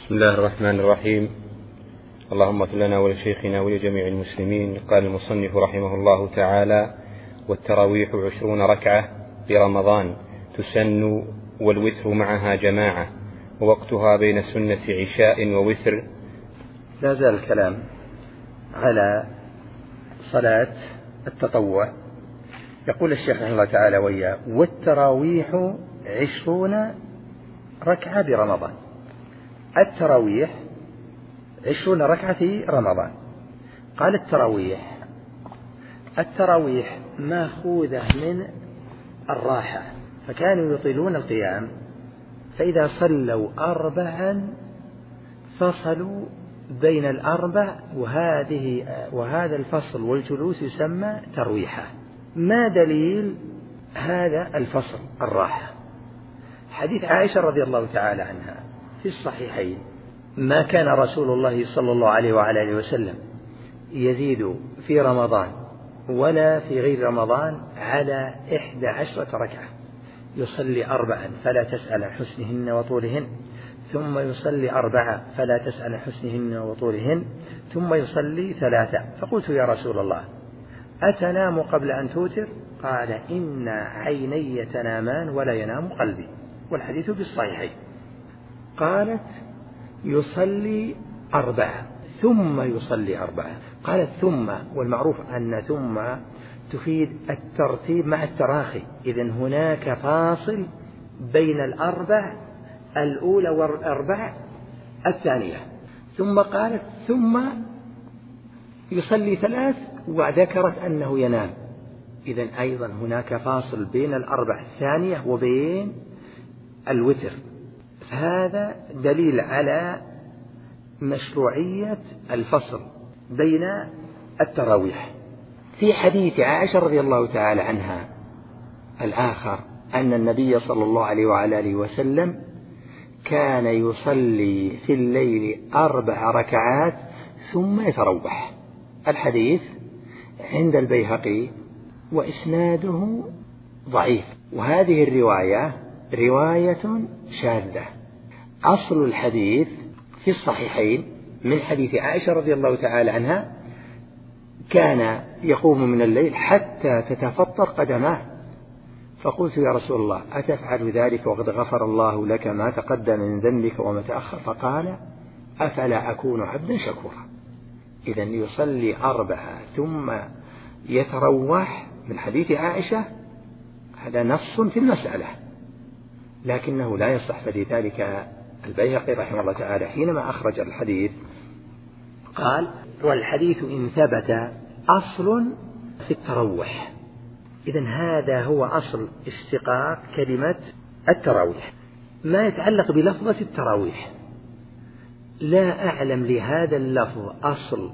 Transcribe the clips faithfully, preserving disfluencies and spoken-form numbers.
بسم الله الرحمن الرحيم. اللهم اغفر لنا ولشيخنا ولجميع المسلمين. قال المصنف رحمه الله تعالى: والتراويح عشرون ركعة برمضان تسن، والوتر معها جماعة، ووقتها بين سنة عشاء ووتر. لا زال الكلام على صلاة التطوع. يقول الشيخ رحمه الله تعالى وإياه: والتراويح عشرون ركعة برمضان. التراويح عشرون ركعة في رمضان. قال التراويح التراويح ماخوذة من الراحة، فكانوا يطيلون القيام، فإذا صلوا أربعا فصلوا بين الأربع، وهذه وهذا الفصل والجلوس يسمى ترويحة. ما دليل هذا الفصل الراحة؟ حديث عائشة رضي الله تعالى عنها في الصحيحين: ما كان رسول الله صلى الله عليه وعلى آله وسلم يزيد في رمضان ولا في غير رمضان على إحدى عشرة ركعة، يصلي أربعا فلا تسأل عن حسنهن وطولهن، ثم يصلي أربعة فلا تسأل عن حسنهن وطولهن، ثم يصلي ثلاثة. فقلت: يا رسول الله، أتنام قبل أن توتر؟ قال: إن عيني تنامان ولا ينام قلبي. والحديث في الصحيحين. قالت: يصلي أربعة ثم يصلي أربعة. قالت: ثم، والمعروف أن ثم تفيد الترتيب مع التراخي، إذن هناك فاصل بين الأربع الأولى والأربع الثانية. ثم قالت: ثم يصلي ثلاث، وذكرت أنه ينام، إذن أيضا هناك فاصل بين الأربع الثانية وبين الوتر. هذا دليل على مشروعية الفصل بين التراويح. في حديث عائشة رضي الله تعالى عنها الآخر أن النبي صلى الله عليه وعلى آله وسلم كان يصلي في الليل أربع ركعات ثم يتروح. الحديث عند البيهقي وإسناده ضعيف، وهذه الرواية رواية شاذة. أصل الحديث في الصحيحين من حديث عائشة رضي الله تعالى عنها: كان يقوم من الليل حتى تتفطر قدماه. فقلت: يا رسول الله، أتفعل ذلك وقد غفر الله لك ما تقدم من ذنبك وما تأخر؟ فقال: أفلا أكون عبدا شكورا. إذن يصلي أربعة ثم يتروح من حديث عائشة، هذا نص في المسألة، لكنه لا يصح. فلذلك البيهقي رحمه الله تعالى حينما أخرج الحديث قال: والحديث إن ثبت أصل في التروح. إذن هذا هو أصل اشتقاق كلمة التراويح. ما يتعلق بلفظة التراويح، لا أعلم لهذا اللفظ أصل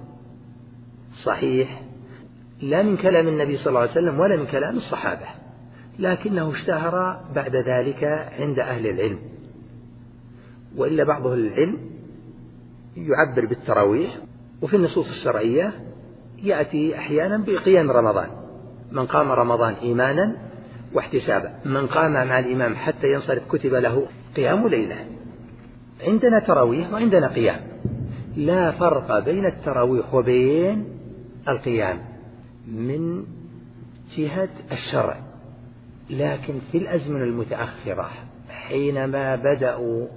صحيح، لا من كلام النبي صلى الله عليه وسلم ولا من كلام الصحابة، لكنه اشتهر بعد ذلك عند أهل العلم. وإلا بعض أهل العلم يعبر بالتراويح، وفي النصوص الشرعية يأتي أحيانا بقيام رمضان: من قام رمضان إيمانا واحتسابا، من قام مع الإمام حتى ينصرف كتب له قيام ليلة. عندنا تراويح وعندنا قيام، لا فرق بين التراويح وبين القيام من جهة الشرع. لكن في الأزمنة المتأخرة حينما بدأوا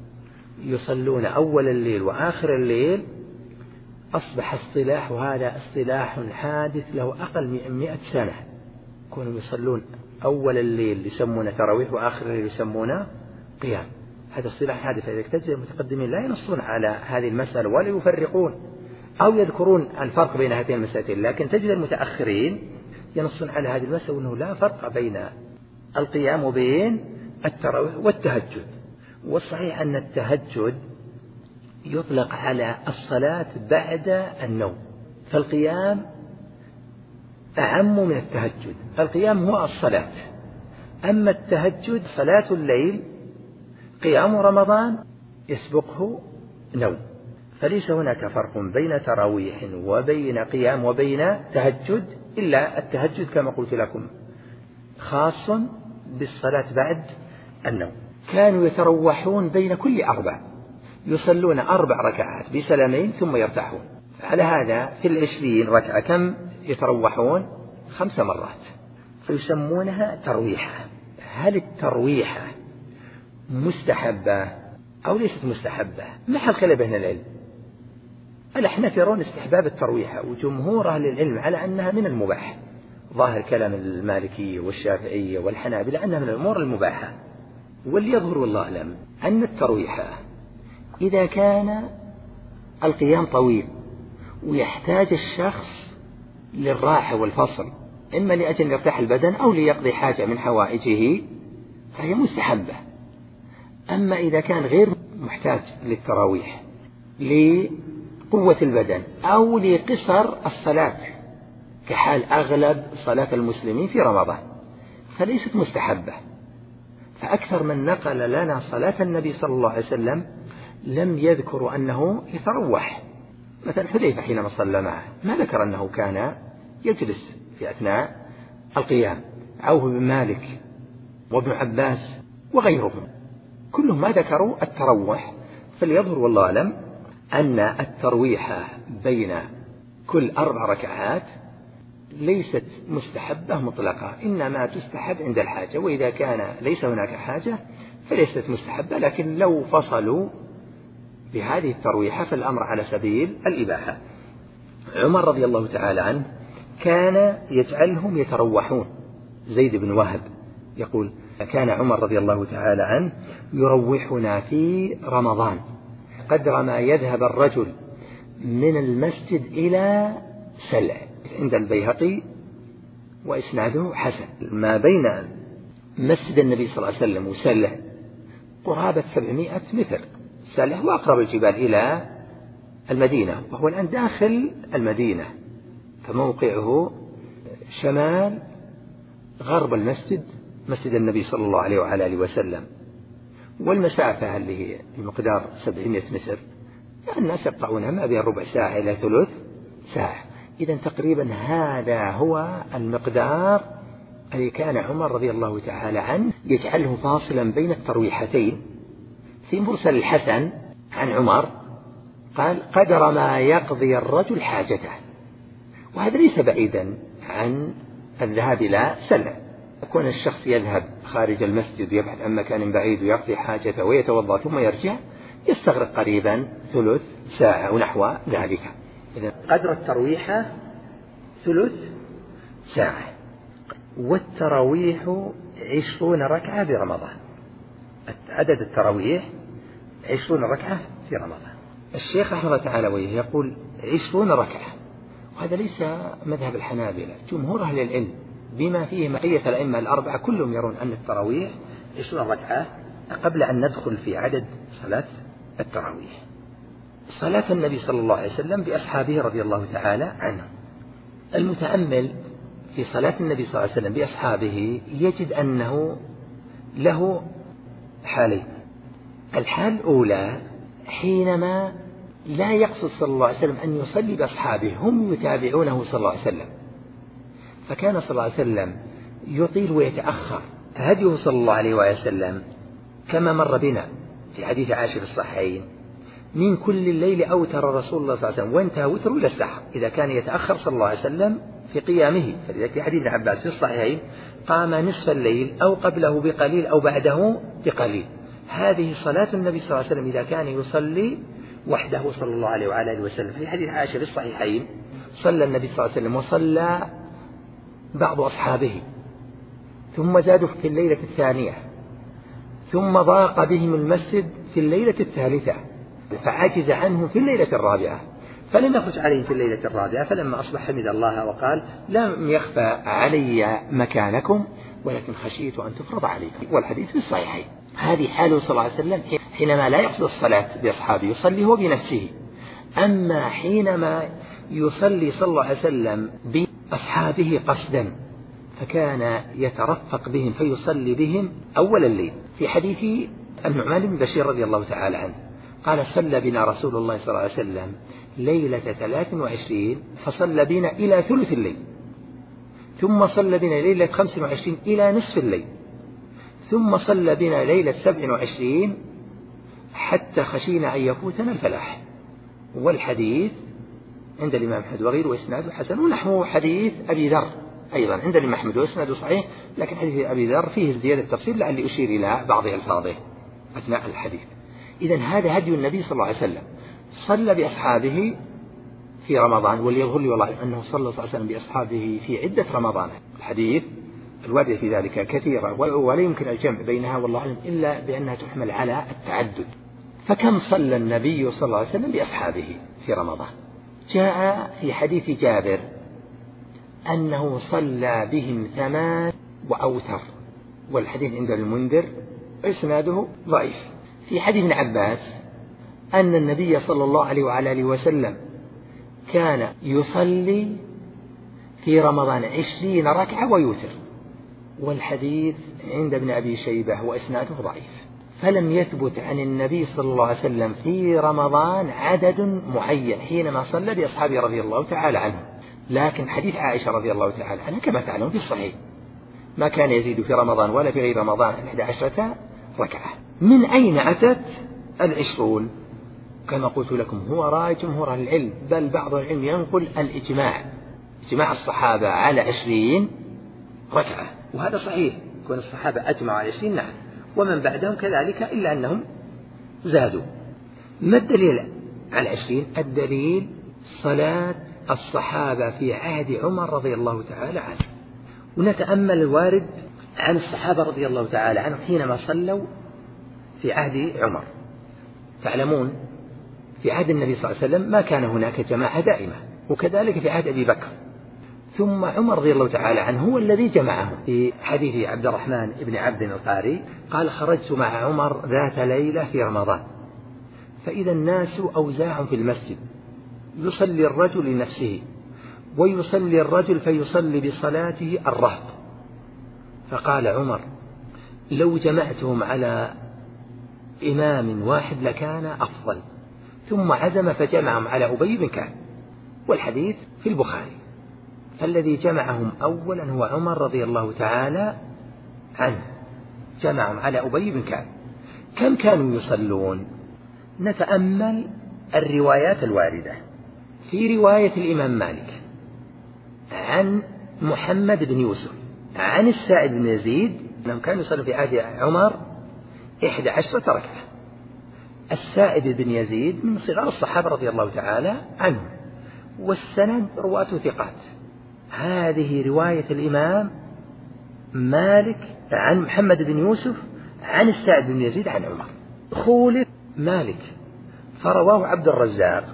يصلون أول الليل وآخر الليل، أصبح اصطلاح، وهذا اصطلاح حادث له أقل من مئة سنة، كانوا يصلون أول الليل يسمونه تراويح وآخر الليل يسمونه قيام. هذا اصطلاح حادث. إذا تجد المتقدمين لا ينصون على هذه المسألة ولا يفرقون أو يذكرون الفرق بين هاتين المسألتين، لكن تجد المتأخرين ينصون على هذه المسألة وأنه لا فرق بين القيام وبين التراويح والتهجد. والصحيح أن التهجد يطلق على الصلاة بعد النوم، فالقيام أعم من التهجد. القيام هو الصلاة، أما التهجد صلاة الليل، قيام رمضان يسبقه نوم. فليس هناك فرق بين تراويح وبين قيام وبين تهجد، إلا التهجد كما قلت لكم خاص بالصلاة بعد النوم. كانوا يتروحون بين كل أربع، يصلون أربع ركعات بسلامين ثم يرتاحون. على هذا في العشرين ركعة كم يتروحون؟ خمس مرات، فيسمونها ترويحة. هل الترويحة مستحبة أو ليست مستحبة؟ محل خلاف بين العلم. الأحناف يرون استحباب الترويحة، وجمهور أهل العلم على أنها من المباح. ظاهر كلام المالكية والشافعية والحنابلة أنها من الأمور المباحة. واللي يظهر والله أعلم أن الترويحة إذا كان القيام طويل ويحتاج الشخص للراحة والفصل، إما لأجل يرتاح البدن أو ليقضي حاجة من حوائجه، فهي مستحبة. أما إذا كان غير محتاج للتراويح لقوة البدن أو لقصر الصلاة كحال أغلب صلاة المسلمين في رمضان، فليست مستحبة. فأكثر من نقل لنا صلاة النبي صلى الله عليه وسلم لم يذكر أنه يتروح. مثلا حذيفة حينما صلى معه ما ذكر أنه كان يجلس في أثناء القيام، عوف بن مالك وابن عباس وغيرهم كلهم ما ذكروا التروح. فليظهر والله أعلم أن الترويحة بين كل أربع ركعات ليست مستحبة مطلقة، إنما تستحب عند الحاجة، وإذا كان ليس هناك حاجة فليست مستحبة. لكن لو فصلوا بهذه الترويحة فالأمر على سبيل الإباحة. عمر رضي الله تعالى عنه كان يجعلهم يتروحون. زيد بن وهب يقول كان عمر رضي الله تعالى عنه يروحنا في رمضان قدر ما يذهب الرجل من المسجد إلى سلع، عند البيهقي وإسناده حسن. ما بين مسجد النبي صلى الله عليه وسلم وسلع قرابة سبعمائة متر. سلع هو أقرب الجبال إلى المدينة، وهو الآن داخل المدينة، فموقعه شمال غرب المسجد، مسجد النبي صلى الله عليه وعلى آله وسلم. والمسافة اللي هي بمقدار سبعمائة متر الناس يقطعونها ما بين ربع ساعة إلى ثلث ساعة. إذن تقريبا هذا هو المقدار الذي كان عمر رضي الله تعالى عنه يجعله فاصلا بين الترويحتين. في مرسل الحسن عن عمر قال قدر ما يقضي الرجل حاجته، وهذا ليس بعيدا عن الذهاب إلى سلع. يكون الشخص يذهب خارج المسجد يبحث عن مكان بعيد ويقضي حاجته ويتوضأ ثم يرجع، يستغرق قريبا ثلث ساعة ونحو ذلك. إذن قدر الترويحة ثلث ساعة. والتراويح عشرون ركعة برمضان. عدد التراويح عشرون ركعة في رمضان. الشيخ رحمه الله تعالى ويه يقول عشرون ركعة، وهذا ليس مذهب الحنابلة. جمهور أهل العلم بما فيه بقية الأئمة الأربعة كلهم يرون أن التراويح عشرون ركعة. قبل أن ندخل في عدد صلاة التراويح، صلاة النبي صلى الله عليه وسلم بأصحابه رضي الله تعالى عنهم، المتأمل في صلاة النبي صلى الله عليه وسلم بأصحابه يجد أنه له حالين. الحال الأولى حينما لا يقصد صلى الله عليه وسلم أن يصلي بأصحابه، هم يتابعونه صلى الله عليه وسلم، فكان صلى الله عليه وسلم يطيل ويتأخر. هديه صلى الله عليه وسلم كما مر بنا في حديث عائشة في الصحيحين من كل الليل أوتر رسول الله صلى الله عليه وسلم وانتهى وتر إلى السحر. إذا كان يتأخر صلى الله عليه وسلم في قيامه، فلذلك في حديث ابن عباس في الصحيحين قام نصف الليل أو قبله بقليل أو بعده بقليل. هذه صلاة النبي صلى الله عليه وسلم إذا كان يصلي وحده صلى الله عليه وعلى آله وسلم. في حديث عائشة في الصحيحين صلى النبي صلى الله عليه وسلم وصلى بعض أصحابه، ثم زادوا في الليلة الثانية، ثم ضاق بهم المسجد في الليلة الثالثة فعجز عنهم في الليلة الرابعة، فلم يخرج عليهم في الليلة الرابعة. فلما أصبح حمد الله وقال لم يخفى علي مكانكم ولكن خشيت أن تفرض عليكم، والحديث في الصحيحين. هذه حاله صلى الله عليه وسلم حينما لا يقصد الصلاة بأصحابه، يصلي هو بنفسه. أما حينما يصلي صلى الله عليه وسلم بأصحابه قصدا فكان يترفق بهم فيصلي بهم أول الليل. في حديث النعمان بن بشير رضي الله تعالى عنه قال صلى بنا رسول الله صلى الله عليه وسلم ليلة ثلاث وعشرين فصلى بنا إلى ثلث الليل، ثم صلى بنا ليلة خمس وعشرين إلى نصف الليل، ثم صلى بنا ليلة سبع وعشرين حتى خشينا أن يفوتنا الفلاح. والحديث عند الإمام أحمد وغيره وإسناده حسن، ونحو حديث أبي ذر أيضا عند الإمام أحمد وإسناده صحيح، لكن حديث أبي ذر فيه زيادة تفصيل لعلي أشير إلى بعض ألفاظه أثناء الحديث. إذن هذا هدي النبي صلى الله عليه وسلم، صلى بأصحابه في رمضان، وليظهر لي والله أنه صلى الله عليه وسلم بأصحابه في عدة رمضان. الحديث الواردة في ذلك كثيرة، ولا يمكن الجمع بينها والله أعلم إلا بأنها تحمل على التعدد. فكم صلى النبي صلى الله عليه وسلم بأصحابه في رمضان؟ جاء في حديث جابر أنه صلى بهم ثمان وأوتر، والحديث عند المنذر إسناده ضعيف. في حديث ابن عباس أن النبي صلى الله عليه وعلى آله وسلم كان يصلي في رمضان عشرين ركعة ويوتر، والحديث عند ابن أبي شيبة وإسناده ضعيف. فلم يثبت عن النبي صلى الله عليه وسلم في رمضان عدد معين حينما صلى بأصحابه رضي الله تعالى عنهم. لكن حديث عائشة رضي الله تعالى عنها كما تعلم في الصحيح ما كان يزيد في رمضان ولا في غير رمضان إحدى عشرة ركعة. من أين أتت العشرون؟ كما قلت لكم هو رأي جمهور أهل العلم، بل بعض العلم ينقل الإجماع، إجماع الصحابة على عشرين ركعة، وهذا صحيح، كون الصحابة أجمعوا على عشرين نعم، ومن بعدهم كذلك إلا أنهم زادوا. ما الدليل على عشرين؟ الدليل صلاة الصحابة في عهد عمر رضي الله تعالى عنه. ونتأمل الوارد عن الصحابة رضي الله تعالى عنهم حينما صلوا في عهد عمر. تعلمون في عهد النبي صلى الله عليه وسلم ما كان هناك جماعة دائمة، وكذلك في عهد أبي بكر، ثم عمر رضي الله تعالى عنه هو الذي جمعهم. في حديث عبد الرحمن بن عبد القاري قال: خرجت مع عمر ذات ليلة في رمضان فإذا الناس أوزاع في المسجد، يصلي الرجل لنفسه ويصلي الرجل فيصلي بصلاته الرهط، فقال عمر: لو جمعتهم على إمام واحد لكان أفضل، ثم عزم فجمعهم على أبي بن كعب، والحديث في البخاري. فالذي جمعهم أولا هو عمر رضي الله تعالى عنه، جمعهم على أبي بن كعب. كم كانوا يصلون؟ نتأمل الروايات الواردة. في رواية الإمام مالك عن محمد بن يوسف عن السائب بن يزيد أنهم كانوا يصلون في عهد عمر إحدى عشرة ركعة. السائب بن يزيد من صغار الصحابة رضي الله تعالى عنهم، والسند رواته ثقات. هذه رواية الإمام مالك عن محمد بن يوسف عن السائب بن يزيد عن عمر. خولف مالك فرواه عبد الرزاق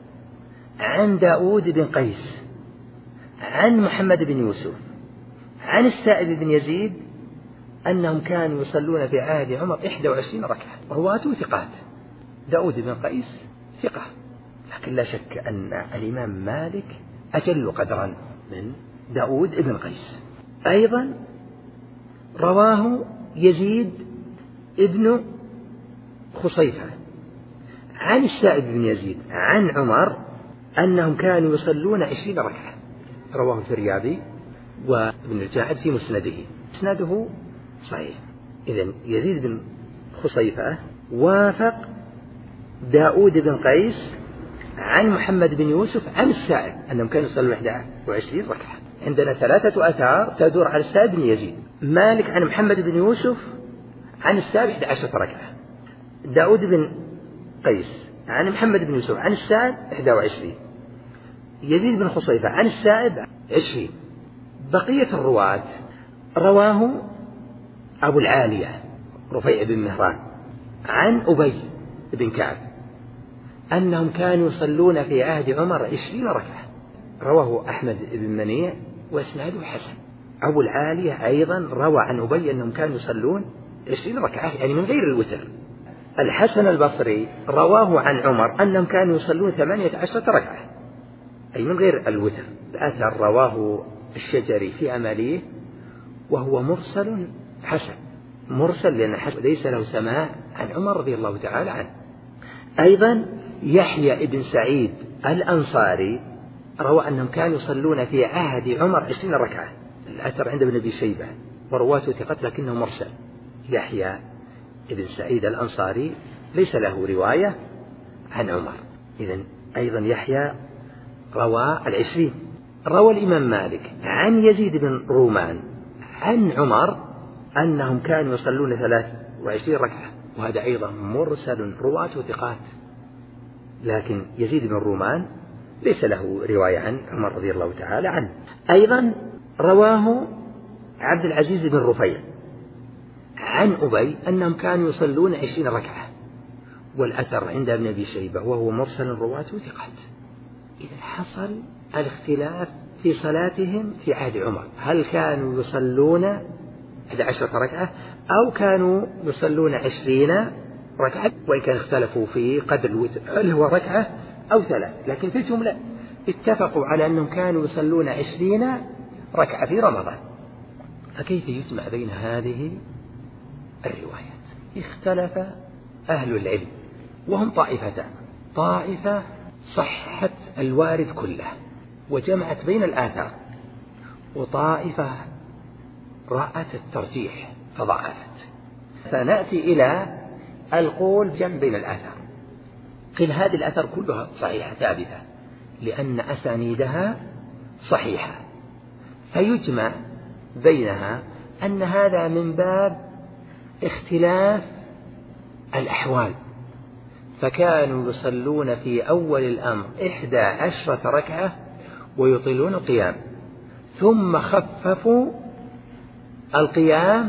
عن داود بن قيس عن محمد بن يوسف عن السائب بن يزيد أنهم كانوا يصلون في عهد عمر إحدى وعشرين ركعة، رواته ثقات. داود بن قيس ثقة، لكن لا شك أن الإمام مالك أجل قدرا من داود بن قيس. أيضا رواه يزيد ابن خصيفة عن السائب بن يزيد عن عمر أنهم كانوا يصلون عشرين ركعة، رواه الفريابي وابن الجاعد في مسنده، مسنده صحيح. إذن يزيد بن خصيفة وافق داود بن قيس عن محمد بن يوسف عن السائب أنهم كانوا يصلون إحدى وعشرين ركعة. عندنا ثلاثة آثار تدور على السائب بن يزيد. مالك عن محمد بن يوسف عن السائب إحدى عشرة ركعة، داود بن قيس عن محمد بن يوسف عن السائب إحدى وعشرين، يزيد بن خصيفة عن السائب عشرين. بقية الرواة رواه أبو العالية رفيع بن مهران عن أبي بن كعب أنهم كانوا يصلون في عهد عمر عشرين ركعة، رواه أحمد بن منيع وإسناده حسن. أبو العالية أيضا روى عن أبي أنهم كانوا يصلون عشرين ركعة يعني من غير الوتر. الحسن البصري رواه عن عمر أنهم كانوا يصلون ثمانية عشرة ركعة أي من غير الوتر. الأثر رواه الشجري في أماليه وهو مرسل حسن، مرسل لأن حسن ليس له سماع عن عمر رضي الله تعالى عنه. أيضا يحيى ابن سعيد الأنصاري روى أنهم كانوا يصلون في عهد عمر عشرين ركعة، الأثر عند ابن أبي شيبة ورواته ثقات لكنه مرسل. يحيى ابن سعيد الأنصاري ليس له رواية عن عمر. إذن أيضا يحيى روى العشرين. روى الإمام مالك عن يزيد بن رومان عن عمر أنهم كانوا يصلون ثلاث وعشرين ركعة، وهذا أيضا مرسل رواته ثقات، لكن يزيد بن رومان ليس له رواية عن عمر رضي الله تعالى عنه. أيضا رواه عبد العزيز بن رفيع عن أبي أنهم كانوا يصلون عشرين ركعة، والأثر عند ابن أبي شيبة وهو مرسل رواته ثقات. إذا حصل الاختلاف في صلاتهم في عهد عمر، هل كانوا يصلون أحد عشرة ركعة أو كانوا يصلون عشرين ركعة، وإن كان اختلفوا في قدر الوتر هل هو ركعة أو ثلاث، لكن في الجملة اتفقوا على أنهم كانوا يصلون عشرين ركعة في رمضان. فكيف يجمع بين هذه الروايات؟ اختلف أهل العلم وهم طائفتان، طائفة صحت الوارد كله وجمعت بين الآثار، وطائفة رأت الترجيح فضعفت. فنأتي إلى القول جمع بين الآثار. قيل هذه الآثار كلها صحيحة ثابتة لأن أسانيدها صحيحة، فيجمع بينها أن هذا من باب اختلاف الأحوال، فكانوا يصلون في أول الأمر إحدى عشرة ركعة ويطيلون القيام، ثم خففوا القيام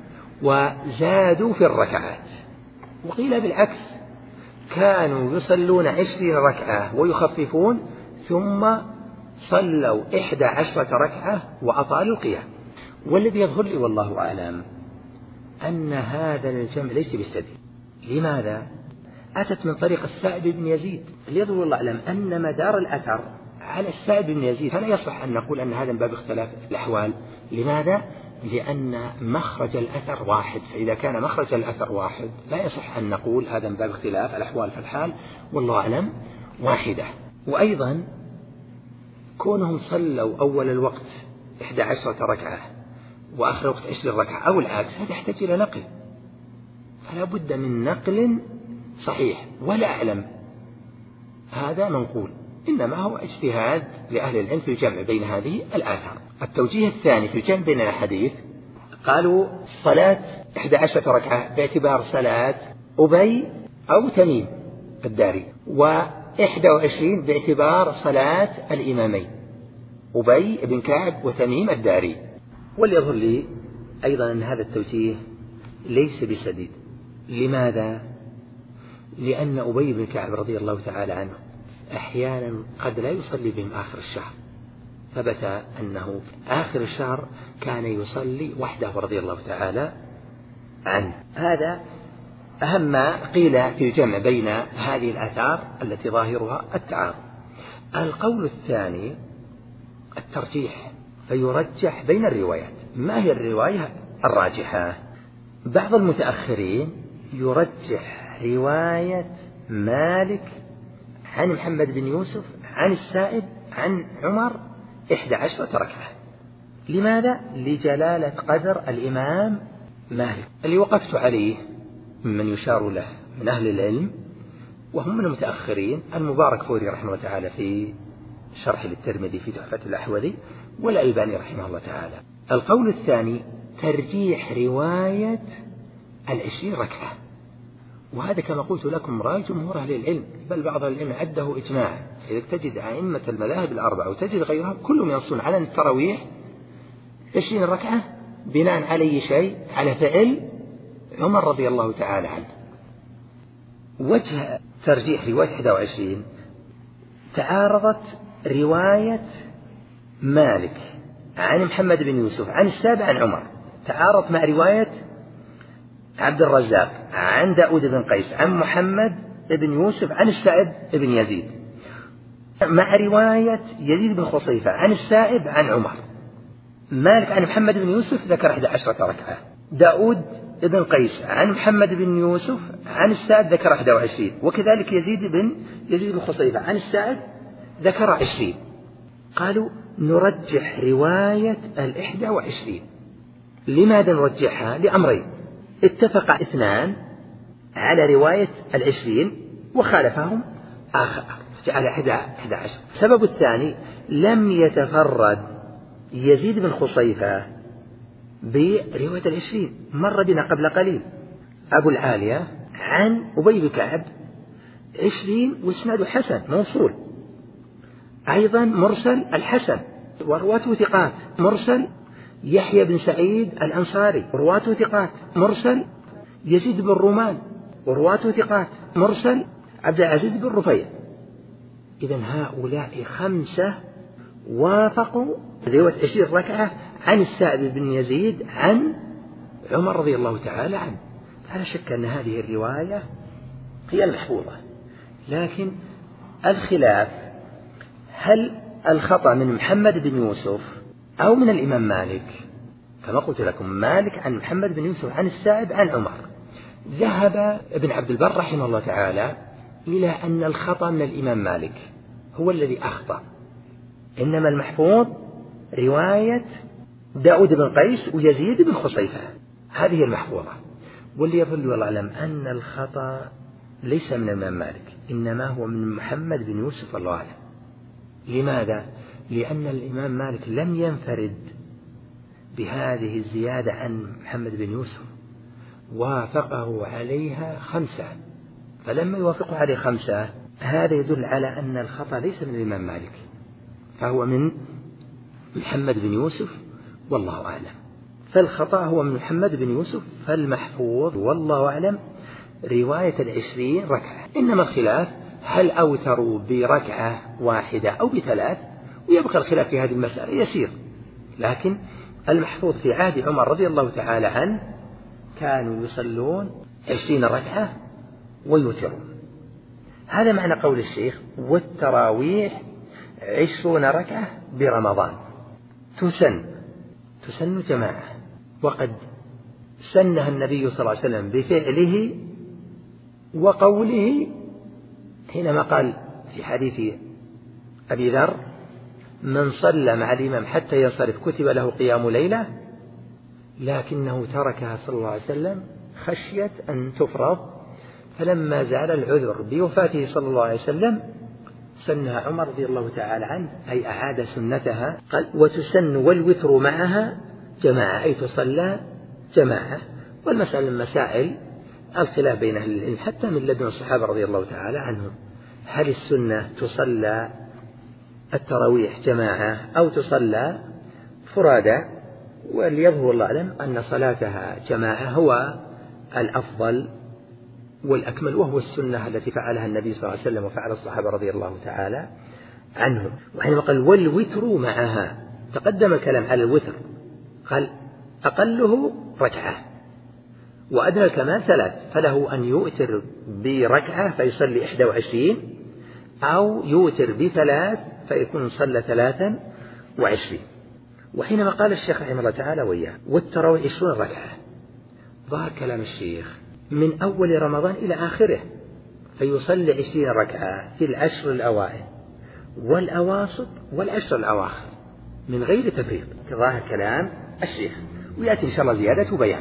وزادوا في الركعات. وقيل بالعكس، كانوا يصلون عشرين ركعة ويخففون، ثم صلوا إحدى عشرة ركعة وأطالوا القيام. والذي يظهر لي والله أعلم أن هذا الجمع ليس بالسديد. لماذا؟ أتت من طريق السائب بن يزيد. اللي يظهر والله أعلم أن مدار الأثر على السائب بن يزيد، فلا يصح أن نقول أن هذا من باب اختلاف الأحوال. لماذا؟ لأن مخرج الأثر واحد، فإذا كان مخرج الأثر واحد لا يصح أن نقول هذا من باب اختلاف الأحوال، فالحال والله أعلم واحدة. وأيضا كونهم صلوا أول الوقت إحدى عشرة ركعة وآخر وقت عشرين ركعة أو العكس، هذا يحتاج إلى نقل، فلا بد من نقل صحيح، ولا أعلم هذا منقول، إنما هو اجتهاد لأهل العلم في الجمع بين هذه الآثار. التوجيه الثاني في الجمع بين الحديث، قالوا صلاة إحدى عشرة ركعة باعتبار صلاة أبي أو تميم الداري، وإحدى وعشرين باعتبار صلاة الإمامين أبي بن كعب وتميم الداري. وليظهر لي أيضا أن هذا التوجيه ليس بسديد. لماذا؟ لأن أبي بن كعب رضي الله تعالى عنه أحيانا قد لا يصلي بهم آخر الشهر، ثبت أنه آخر الشهر كان يصلي وحده رضي الله تعالى عنه. هذا أهم ما قيل في الجمع بين هذه الآثار التي ظاهرها التعارض. القول الثاني الترجيح، فيرجح بين الروايات. ما هي الرواية الراجحة؟ بعض المتأخرين يرجح رواية مالك عن محمد بن يوسف عن السائب عن عمر إحدى عشرة ركعة. لماذا؟ لجلالة قدر الإمام مالك اللي وقفت عليه من يشار له من أهل العلم، وهم من المتأخرين المبارك فوري رحمه الله تعالى في شرح للترمذي في تحفة الأحوذي، والألباني رحمه الله تعالى. القول الثاني ترجيح رواية العشرين ركعة، وهذا كما قلت لكم رأي جمهور أهل العلم، بل بعض العلم عده إجماع. إذا تجد أئمة المذاهب الأربعة وتجد غيرهم كلهم ينصون على التراويح عشرين ركعة بناء على شيء على فعل عمر رضي الله تعالى عنه. وجه ترجيح رواية إحدى وعشرين تعارضت رواية مالك عن محمد بن يوسف عن السائب عن عمر، تعارض مع رواية عبد الرزاق عن داود بن قيس عن محمد بن يوسف عن السائب بن يزيد، مع رواية يزيد بن خصيفة عن السائب عن عمر. مالك عن محمد بن يوسف ذكر إحدى عشرة ركعة، داود بن قيس عن محمد بن يوسف عن السائب ذكر إحدى وعشرين، وكذلك يزيد بن يزيد بن خصيفة عن السائب ذكر عشرين. قالوا نرجح رواية الإحدى وعشرين. لماذا نرجحها؟ لأمرين: اتفق اثنان على رواية العشرين وخالفهم آخر جعل أحد عشر. السبب الثاني لم يتفرد يزيد بن خصيفة برواية العشرين، مر بنا قبل قليل أبو العالية عن أبي بن كعب عشرين وإسناده حسن موصول، أيضا مرسل الحسن ورواته ثقات، مرسل يحيى بن سعيد الأنصاري ورواته ثقات، مرسل يزيد بن رومان ورواته ثقات، مرسل عبد العزيز بن رفيع. إذن هؤلاء خمسة وافقوا رواية عشرين ركعة عن السائب بن يزيد عن عمر رضي الله تعالى عنه. فلا شك أن هذه الرواية هي المحفوظة، لكن الخلاف هل الخطأ من محمد بن يوسف أو من الإمام مالك؟ كما قلت لكم مالك عن محمد بن يوسف عن السائب عن عمر. ذهب ابن عبد البر رحمه الله تعالى إلى أن الخطأ من الإمام مالك هو الذي أخطأ، إنما المحفوظ رواية داود بن قيس ويزيد بن خصيفة، هذه المحفوظة. واللي يظل والله أعلم أن الخطأ ليس من الإمام مالك، إنما هو من محمد بن يوسف الله أعلم. لماذا؟ لأن الإمام مالك لم ينفرد بهذه الزيادة عن محمد بن يوسف، وافقه عليها خمسة، فلما يوافقه عليه خمسة هذا يدل على أن الخطأ ليس من الإمام مالك، فهو من محمد بن يوسف والله أعلم. فالخطأ هو من محمد بن يوسف، فالمحفوظ والله أعلم رواية العشرين ركعة. إنما الخلاف هل أوتروا بركعة واحدة أو بثلاث، ويبقى الخلاف في هذه المسألة يسير، لكن المحفوظ في عهد عمر رضي الله تعالى عنه كانوا يصلون عشرين ركعة ويوترون. هذا معنى قول الشيخ والتراويح عشرون ركعة برمضان تسن تسن جماعة، وقد سنها النبي صلى الله عليه وسلم بفعله وقوله حينما قال في حديث أبي ذر من صلى مع الإمام حتى ينصرف كتب له قيام ليلة، لكنه تركها صلى الله عليه وسلم خشية أن تفرض، فلما زال العذر بوفاته صلى الله عليه وسلم سنها عمر رضي الله تعالى عنه، أي أعاد سنتها. قال وتسن والوتر معها جماعة، أي تصلى جماعة. والمسألة من مسائل الخلاف بين أهل العلم حتى من لدن الصحابة رضي الله تعالى عنهم، هل السنة تصلى التراويح جماعة أو تصلى فرادى؟ وليظهر الله أعلم أن صلاتها جماعة هو الأفضل والأكمل، وهو السنة التي فعلها النبي صلى الله عليه وسلم وفعل الصحابة رضي الله تعالى عنهم. وحينما قال والوتر معها تقدم الكلام على الوتر، قال أقله ركعة وأدنى الكمال ثلاث، فله أن يؤتر بركعة فيصلي إحدى وعشرين، أو يؤتر بثلاث فيكون صلى ثلاثا وعشرين. وحينما قال الشيخ رحمه الله تعالى وإياه والتراويح عشرون ركعة، ظهر كلام الشيخ من أول رمضان إلى آخره، فيصلي عشرين ركعة في العشر الأوائل والأواسط والعشر الأواخر من غير تفريط، ظاهر كلام الشيخ. ويأتي إن شاء الله زيادة وبيان.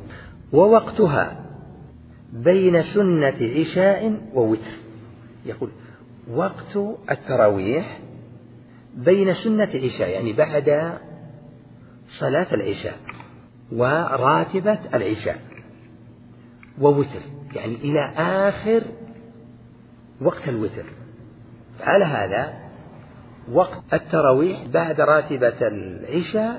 ووقتها بين سنة عشاء ووتر، يقول وقت التراويح بين سنة عشاء يعني بعد صلاة العشاء وراتبة العشاء، ووتر يعني إلى آخر وقت الوتر. فعلى هذا وقت التراويح بعد راتبة العشاء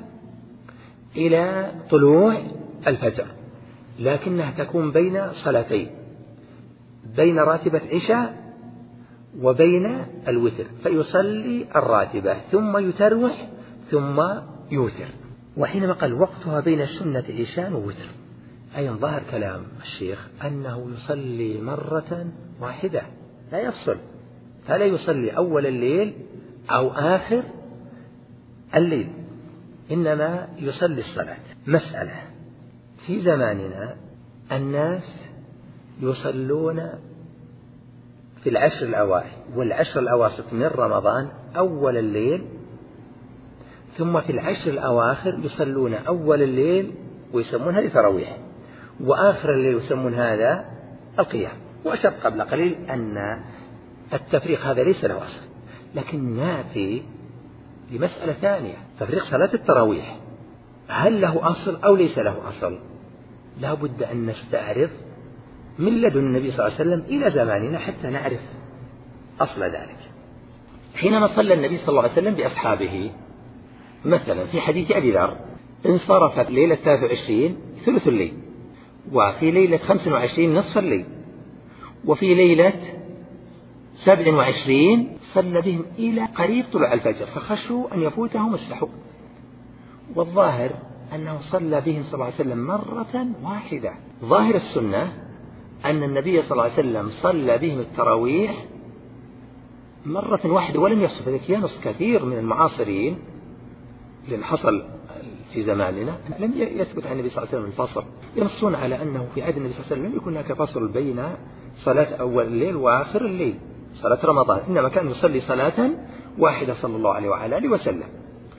إلى طلوع الفجر، لكنها تكون بين صلاتين، بين راتبة عشاء وبين الوتر، فيصلي الراتبة ثم يتروح ثم يوتر. وحينما قال وقتها بين سنة عشاء ووتر، أي ظهر كلام الشيخ أنه يصلي مرة واحدة لا يفصل، فلا يصلي أول الليل أو آخر الليل، إنما يصلي الصلاة. مسألة في زماننا الناس يصلون في العشر الأوائل والعشر الأواسط من رمضان أول الليل، ثم في العشر الأواخر يصلون أول الليل ويسمون هذه تراويح، وآخر الليل يسمون هذا القيام. وأشرت قبل قليل أن التفريق هذا ليس له أصل، لكن نأتي لمسألة ثانية، تفريق صلاة التراويح هل له أصل أو ليس له أصل؟ لا بد أن نستعرض من لدن النبي صلى الله عليه وسلم إلى زماننا حتى نعرف أصل ذلك. حينما صلى النبي صلى الله عليه وسلم بأصحابه مثلا في حديث أبي ذر انصرف ليلة ثلاثة وعشرين ثلث الليل، وفي ليلة خمس وعشرين نصف الليل، وفي ليلة سبع وعشرين صلى بهم إلى قريب طلوع الفجر فخشوا أن يفوتهم السحور. والظاهر أنه صلى بهم صلى الله عليه وسلم مرة واحدة. ظاهر السنة أن النبي صلى الله عليه وسلم صلى بهم التراويح مرة واحدة ولم يصف. ذلك ينص كثير من المعاصرين لأن حصل في زماننا لم يثبت عن النبي صلى الله عليه وسلم الفصل، ينصون على أنه في عهد النبي صلى الله عليه وسلم لم يكن هناك فصل بين صلاة أول الليل وآخر الليل صلاة رمضان، إنما كان يصلي صلاة واحدة صلى الله عليه وعلى آله وسلم.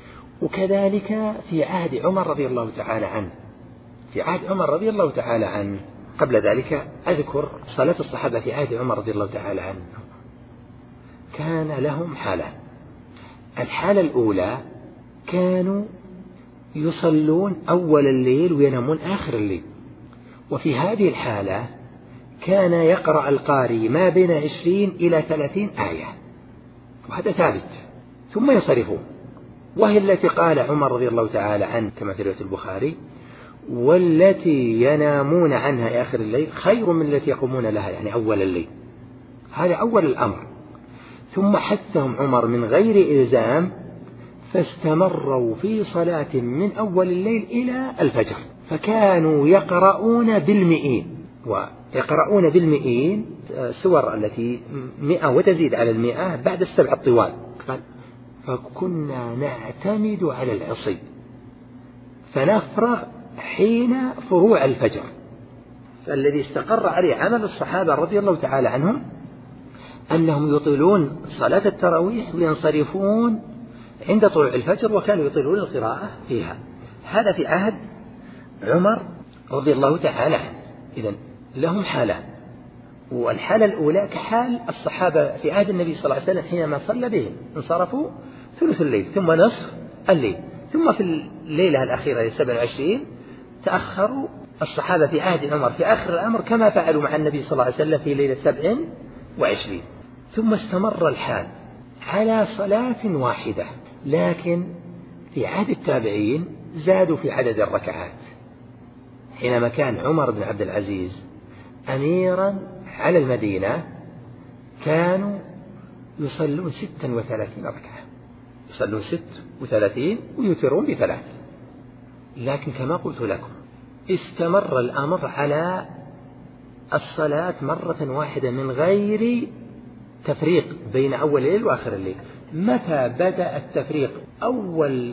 وكذلك في عهد عمر رضي الله تعالى عنه، في عهد عمر رضي الله تعالى عنه قبل ذلك أذكر صلاة الصحابة في عهد عمر رضي الله تعالى عنه كان لهم حالة. الحالة الأولى كانوا يصلون أول الليل وينامون آخر الليل، وفي هذه الحالة كان يقرأ القارئ ما بين عشرين إلى ثلاثين آية، وهذا ثابت، ثم ينصرفون. وهي التي قال عمر رضي الله تعالى عنه كما في رواية البخاري: والتي ينامون عنها آخر الليل خير من التي يقومون لها، يعني أول الليل. هذا أول الأمر. ثم حثهم عمر من غير إلزام فاستمروا في صلاة من أول الليل إلى الفجر، فكانوا يقرؤون بالمئين، ويقرؤون بالمئين سور التي مئة وتزيد على المئة بعد السبع الطوال. فكنا نعتمد على العصي فنفرغ حين فروع الفجر. فالذي استقر عليه عمل الصحابة رضي الله تعالى عنهم أنهم يطيلون صلاة التراويح وينصرفون عند طلوع الفجر، وكانوا يطيلون القراءة فيها. هذا في عهد عمر رضي الله تعالى عنه. إذن لهم حالة، والحالة الأولى كحال الصحابة في عهد النبي صلى الله عليه وسلم حينما صلى بهم انصرفوا ثلث الليل ثم نصف الليل، ثم في الليلة الأخيرة للسبع وعشرين تأخروا الصحابة في عهد عمر في آخر الأمر كما فعلوا مع النبي صلى الله عليه وسلم في ليلة سبع وعشرين. ثم استمر الحال على صلاة واحدة، لكن في عهد التابعين زادوا في عدد الركعات. حينما كان عمر بن عبد العزيز أميرا على المدينة كانوا يصلون ستا وثلاثين ركعة، يصلون ست وثلاثين ويوترون بثلاث. لكن كما قلت لكم استمر الأمر على الصلاة مرة واحدة من غير تفريق بين أول الليل وآخر الليل. متى بدأ التفريق؟ أول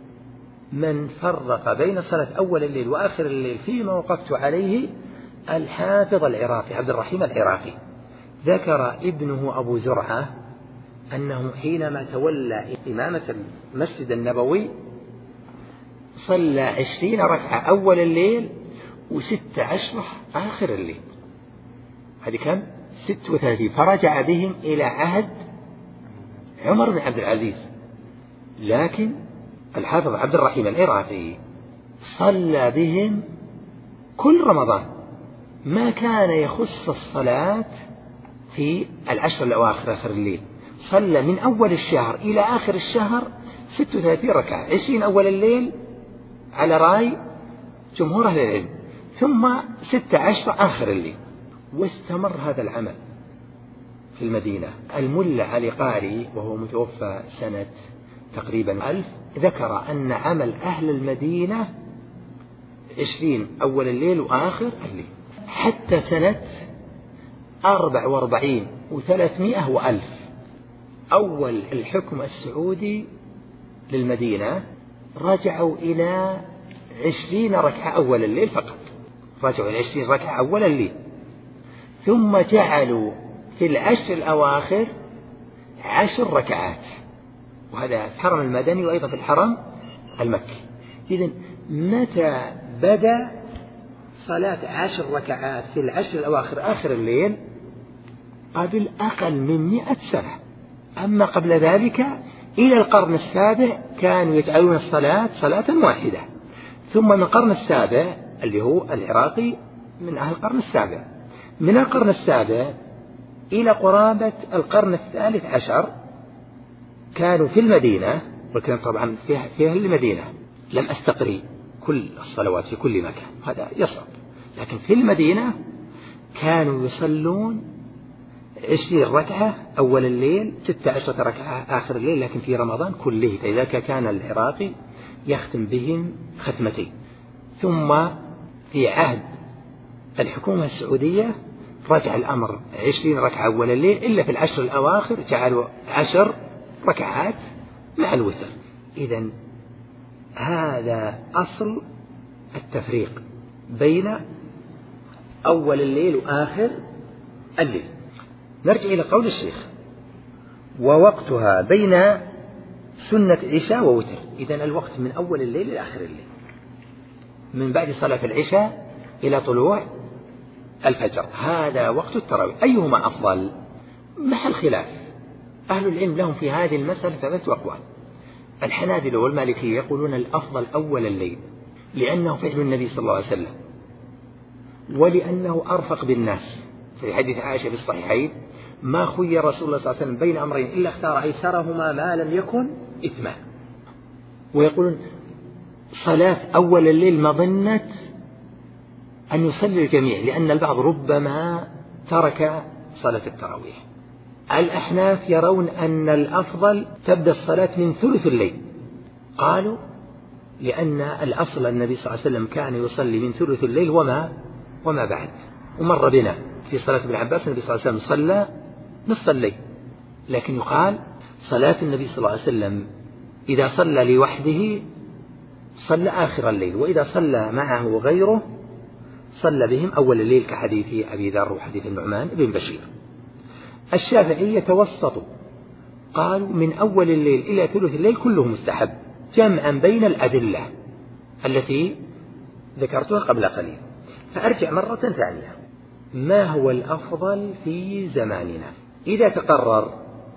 من فرق بين صلاة أول الليل وآخر الليل فيما وقفت عليه الحافظ العراقي عبد الرحيم العراقي. ذكر ابنه أبو زرعة أنه حينما تولى إمامة المسجد النبوي صلى عشرين ركعة أول الليل وست عشرة آخر الليل، هذه كم؟ ست وثلاثين. فرجع بهم إلى عهد عمر بن عبد العزيز. لكن الحافظ عبد الرحيم العراقي صلى بهم كل رمضان، ما كان يخص الصلاة في العشر الأواخر آخر الليل، صلى من أول الشهر إلى آخر الشهر ست وثلاثين ركعة، عشرين أول الليل على رأي جمهور أهل العلم، ثم ست عشر آخر الليل. واستمر هذا العمل في المدينة. الملا علي قاري وهو متوفى سنة تقريبا ألف ذكر أن عمل أهل المدينة عشرين أول الليل وآخر الليل حتى سنة أربع وأربعين وثلاثمائة وألف. أول الحكم السعودي للمدينة رجعوا إلى عشرين ركعة أول الليل فقط، رجعوا إلى عشرين ركعة أول الليل، ثم جعلوا في العشر الأواخر عشر ركعات، وهذا في الحرم المدني وأيضا في الحرم المكي. إذن متى بدأ صلاة عشر ركعات في العشر الأواخر آخر الليل قبل أقل من مئة سنة. أما قبل ذلك إلى القرن السابع كانوا يجعلون الصلاة صلاة واحدة. ثم من القرن السابع اللي هو العراقي من أهل القرن السابع، من القرن السابع إلى قرابة القرن الثالث عشر كانوا في المدينة، وكان طبعا فيها, فيها المدينة لم أستقري كل الصلوات في كل مكان، هذا يصعب، لكن في المدينة كانوا يصلون عشرين ركعة أول الليل، ستة عشرة ركعة آخر الليل، لكن في رمضان كله، فلذلك كان العراقي يختم بهم ختمتين. ثم في عهد الحكومة السعودية رجع الأمر عشرين ركعة أول الليل، إلا في العشر الأواخر جعلوا عشر ركعات مع الوتر. إذن هذا أصل التفريق بين أول الليل وآخر الليل. نرجع إلى قول الشيخ: ووقتها بين سنة عشاء ووتر. إذن الوقت من أول الليل إلى آخر الليل، من بعد صلاة العشاء إلى طلوع الفجر، هذا وقت التراويح. أيهما أفضل؟ محل خلاف، أهل العلم لهم في هذه المسألة ثلاثة أقوال. الحنابلة والمالكية يقولون الأفضل أول الليل، لأنه فعل النبي صلى الله عليه وسلم، ولأنه أرفق بالناس. في حديث عائشة في الصحيحين: ما خير رسول الله صلى الله عليه وسلم بين أمرين إلا اختار أيسرهما ما لم يكن إثما. ويقولون صلاة أول الليل مظنة أن يصلي الجميع، لأن البعض ربما ترك صلاة التراويح. الأحناف يرون أن الأفضل تبدأ الصلاة من ثلث الليل، قالوا لأن الأصل النبي صلى الله عليه وسلم كان يصلي من ثلث الليل وما وما بعد. ومر بنا في صلاة ابن عباس النبي صلى الله عليه وسلم صلى نصف الليل، لكن يقال صلاة النبي صلى الله عليه وسلم إذا صلى لوحده صلى آخر الليل، وإذا صلى معه غيره صلى بهم أول الليل، كحديث أبي ذر وحديث النعمان بن بشير. الشافعية توسطوا، قالوا من أول الليل إلى ثلث الليل كله مستحب، جمعا بين الأدلة التي ذكرتها قبل قليل. فأرجع مرة ثانية: ما هو الأفضل في زماننا؟ إذا تقرر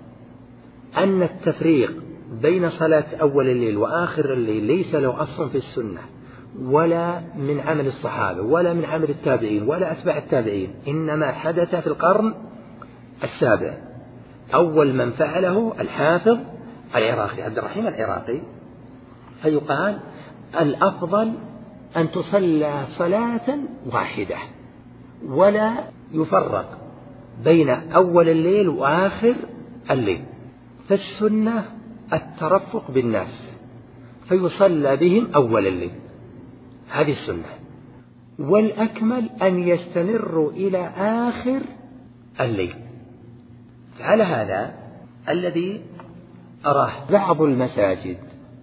أن التفريق بين صلاة أول الليل وآخر الليل ليس له أصل في السنة، ولا من عمل الصحابة، ولا من عمل التابعين، ولا أتباع التابعين، إنما حدث في القرن السابع. أول من فعله الحافظ العراقي عبد الرحيم العراقي، فيقال الأفضل أن تصلى صلاة واحدة، ولا يفرق بين أول الليل وآخر الليل. فالسنة الترفق بالناس، فيصلى بهم أول الليل، هذه السنة. والأكمل أن يستمروا إلى آخر الليل. على هذا الذي أراه بعض المساجد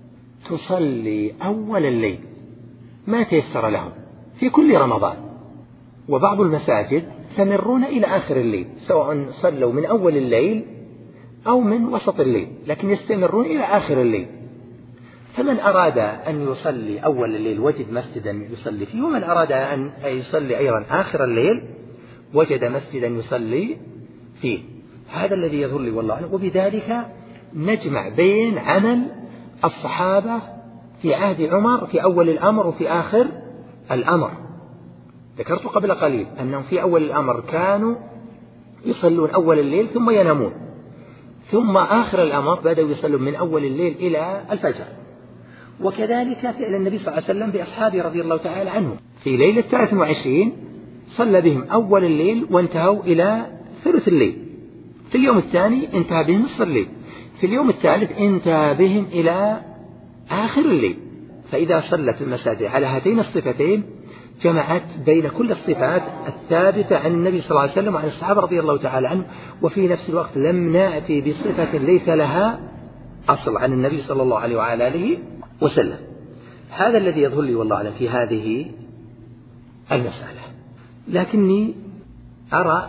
تصلي أول الليل ما تيسر لهم في كل رمضان، وبعض المساجد يستمرون إلى آخر الليل، سواء صلوا من أول الليل أو من وسط الليل، لكن يستمرون إلى آخر الليل. فمن أراد أن يصلي أول الليل وجد مسجدا يصلي فيه، ومن أراد أن يصلي أيضا آخر الليل وجد مسجدا يصلي فيه. هذا الذي يظهر لي والله أعلم. وبذلك نجمع بين عمل الصحابة في عهد عمر في أول الأمر وفي آخر الأمر. ذكرت قبل قليل أنهم في أول الأمر كانوا يصلون أول الليل ثم ينامون، ثم آخر الأمر بدأوا يصلون من أول الليل إلى الفجر. وكذلك فعل النبي صلى الله عليه وسلم بأصحابه رضي الله تعالى عنهم، في ليلة ثلاث وعشرين صلى بهم أول الليل وانتهوا إلى ثلث الليل، في اليوم الثاني انتهى بهم نصف الليل، في اليوم الثالث انتهى بهم إلى آخر الليل. فإذا صلت المساجد على هاتين الصفتين جمعت بين كل الصفات الثابتة عن النبي صلى الله عليه وسلم وعن الصحابة رضي الله تعالى عنهم، وفي نفس الوقت لم نأتي بصفة ليس لها أصل عن النبي صلى الله عليه وعلى آله وسلم. هذا الذي يظهر لي والله أعلم في هذه المسألة. لكني أرى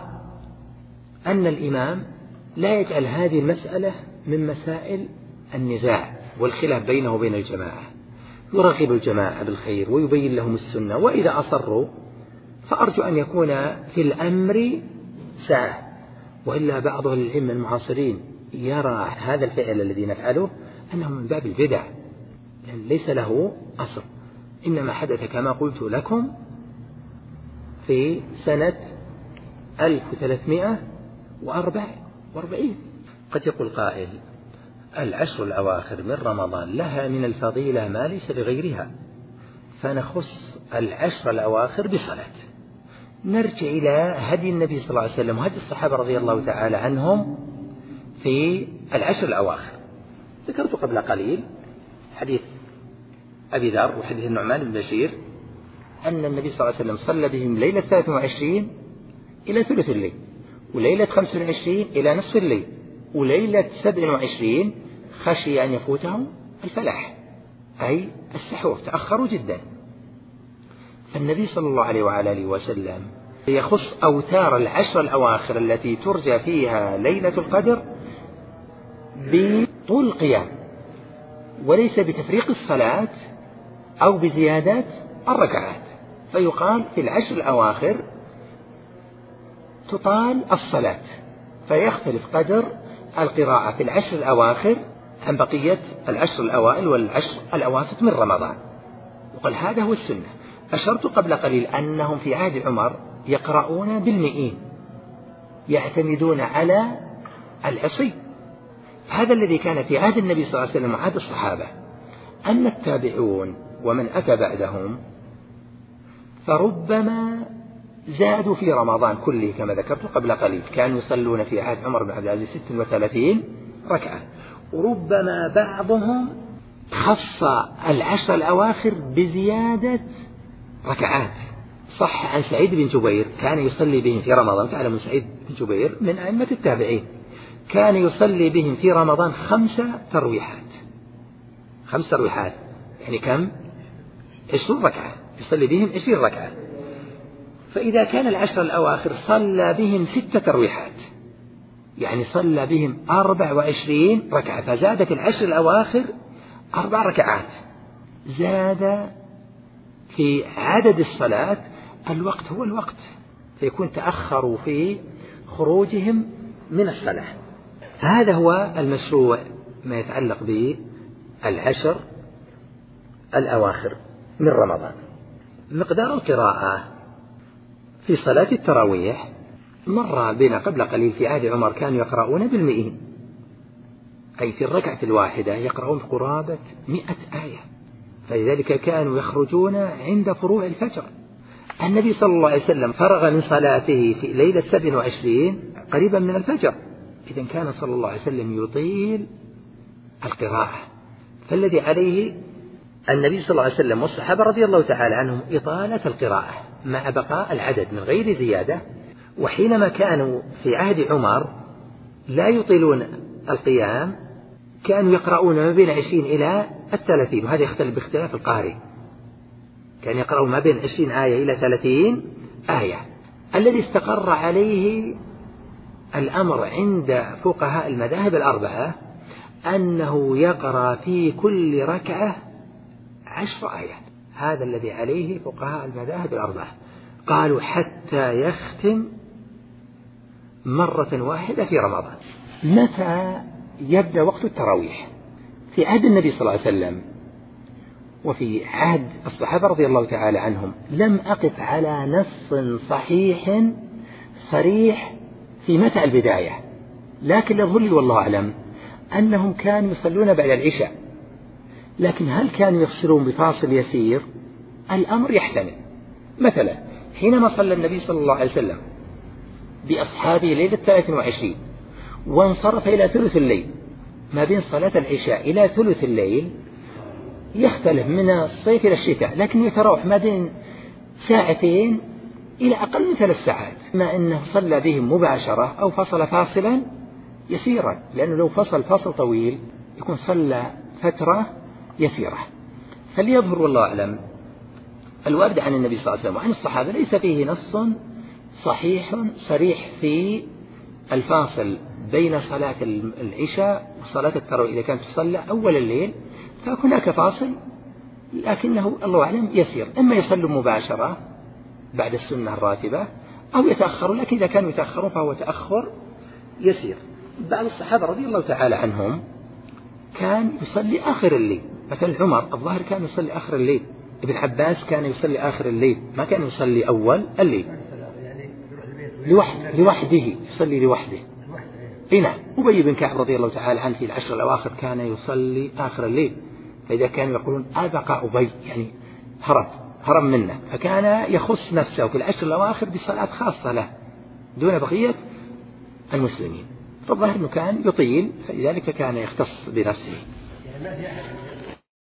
أن الإمام لا يجعل هذه المسألة من مسائل النزاع والخلاف بينه وبين الجماعة، يرغب الجماعة بالخير ويبين لهم السنة، وإذا أصروا فأرجو أن يكون في الأمر سعة، وإلا بعض العلم المعاصرين يرى هذا الفعل الذي نفعله أنه من باب البدع، لأن ليس له أصل، إنما حدث كما قلت لكم في سنة ألف وثلاثمائة وأربعة وأربعين. قد يقول قائل: العشر الأواخر من رمضان لها من الفضيلة ما ليس لغيرها، فنخص العشر الأواخر بصلاة. نرجع إلى هدي النبي صلى الله عليه وسلم وهدي الصحابة رضي الله تعالى عنهم في العشر الأواخر. ذكرت قبل قليل حديث أبي ذر وحديث النعمان بن بشير أن النبي صلى الله عليه وسلم صلى بهم ليلة ثلاث وعشرين إلى ثلث الليل، وليلة خمس وعشرين إلى نصف الليل، وليلة سبع وعشرين خشي أن يفوتهم الفلاح أي السحور، تأخروا جدا. فالنبي صلى الله عليه وعلى آله وسلم يخص أوتار العشر الأواخر التي ترجى فيها ليلة القدر بطول القيام، وليس بتفريق الصلاة أو بزيادات الركعات. فيقال في العشر الأواخر تطال الصلاة، فيختلف قدر القراءة في العشر الأواخر عن بقية العشر الأوائل والعشر الأواسط من رمضان. وقال هذا هو السنة. أشرت قبل قليل أنهم في عهد عمر يقرؤون بالمئين، يعتمدون على العصي. هذا الذي كان في عهد النبي صلى الله عليه وسلم وعهد الصحابة. أما التابعون ومن أتى بعدهم فربما زادوا في رمضان كله كما ذكرت قبل قليل، كانوا يصلون في عهد عمر بن عبد العزيز ست وثلاثين ركعة، وربما بعضهم خص العشر الأواخر بزيادة ركعات. صح عن سعيد بن جبير كان يصلي بهم في رمضان، تعلم سعيد بن جبير من أئمة التابعين، كان يصلي بهم في رمضان خمس ترويحات. خمس ترويحات يعني كم؟ عشرين ركعة، يصلي بهم عشرين ركعة. فإذا كان العشر الأواخر صلى بهم ست ترويحات، يعني صلى بهم أربع وعشرين ركعة، فزاد في العشر الأواخر أربع ركعات. زاد في عدد الصلاة، الوقت هو الوقت، فيكون تأخروا في خروجهم من الصلاة. هذا هو المشروع ما يتعلق بالعشر الأواخر من رمضان. مقدار القراءة في صلاة التراويح مر بنا قبل قليل في عهد عمر كانوا يقرؤون بالمئين، أي في الركعة الواحدة يقرؤون قرابة مئة آية، فلذلك كانوا يخرجون عند فروع الفجر. النبي صلى الله عليه وسلم فرغ من صلاته في ليلة سبع وعشرين قريبا من الفجر، إذن كان صلى الله عليه وسلم يطيل القراءة. فالذي عليه النبي صلى الله عليه وسلم والصحابة رضي الله تعالى عنهم إطالة القراءة مع بقاء العدد من غير زيادة. وحينما كانوا في عهد عمر لا يطيلون القيام كانوا يقرؤون ما بين عشرين إلى الثلاثين، وهذا يختلف باختلاف القارئ، كان يقرؤون ما بين عشرين آية إلى ثلاثين آية. الذي استقر عليه الأمر عند فقهاء المذاهب الأربعة أنه يقرأ في كل ركعة عشر آيات، هذا الذي عليه فقهاء المذاهب الأربعة، قالوا حتى يختم مرة واحدة في رمضان. متى يبدأ وقت التراويح؟ في عهد النبي صلى الله عليه وسلم وفي عهد الصحابة رضي الله تعالى عنهم لم أقف على نص صحيح صريح في متى البداية، لكن يظهر لي والله أعلم أنهم كانوا يصلون بعد العشاء، لكن هل كانوا يفصلون بفاصل يسير؟ الأمر يحتمل. مثلا حينما صلى النبي صلى الله عليه وسلم بأصحابه ليلة ثلاث وعشرين وانصرف إلى ثلث الليل، ما بين صلاة العشاء إلى ثلث الليل يختلف من الصيف إلى الشتاء، لكن يتراوح ما بين ساعتين إلى أقل من ثلاث ساعات، ما أنه صلى بهم مباشرة أو فصل فاصلا يسيرا، لأنه لو فصل فاصل طويل يكون صلى فترة يسيرة. فليظهر والله أعلم الوارد عن النبي صلى الله عليه وسلم وعن الصحابة ليس فيه نص صحيح صريح في الفاصل بين صلاة العشاء وصلاة التراويح إذا كانت تصلى أول الليل، فهناك فاصل لكنه الله أعلم يسير، إما يصلوا مباشرة بعد السنة الراتبة أو يتأخرون، لكن إذا كانوا يتأخرون فهو تأخر يسير. بعض الصحابة رضي الله تعالى عنهم كان يصلي آخر الليل، مثل عمر الظاهر كان يصلي آخر الليل، ابن عباس كان يصلي آخر الليل، ما كان يصلي أول الليل لوحده, لوحده يصلي لوحده. اي نعم. أبي بن كعب رضي الله تعالى عنه في العشر الأواخر كان يصلي آخر الليل، فإذا كانوا يقولون أبقى أبي يعني هرب هرب منه، فكان يخص نفسه في العشر الأواخر بصلاة خاصة له دون بقية المسلمين، فالظاهر أنه كان يطيل، فلذلك كان يختص بنفسه.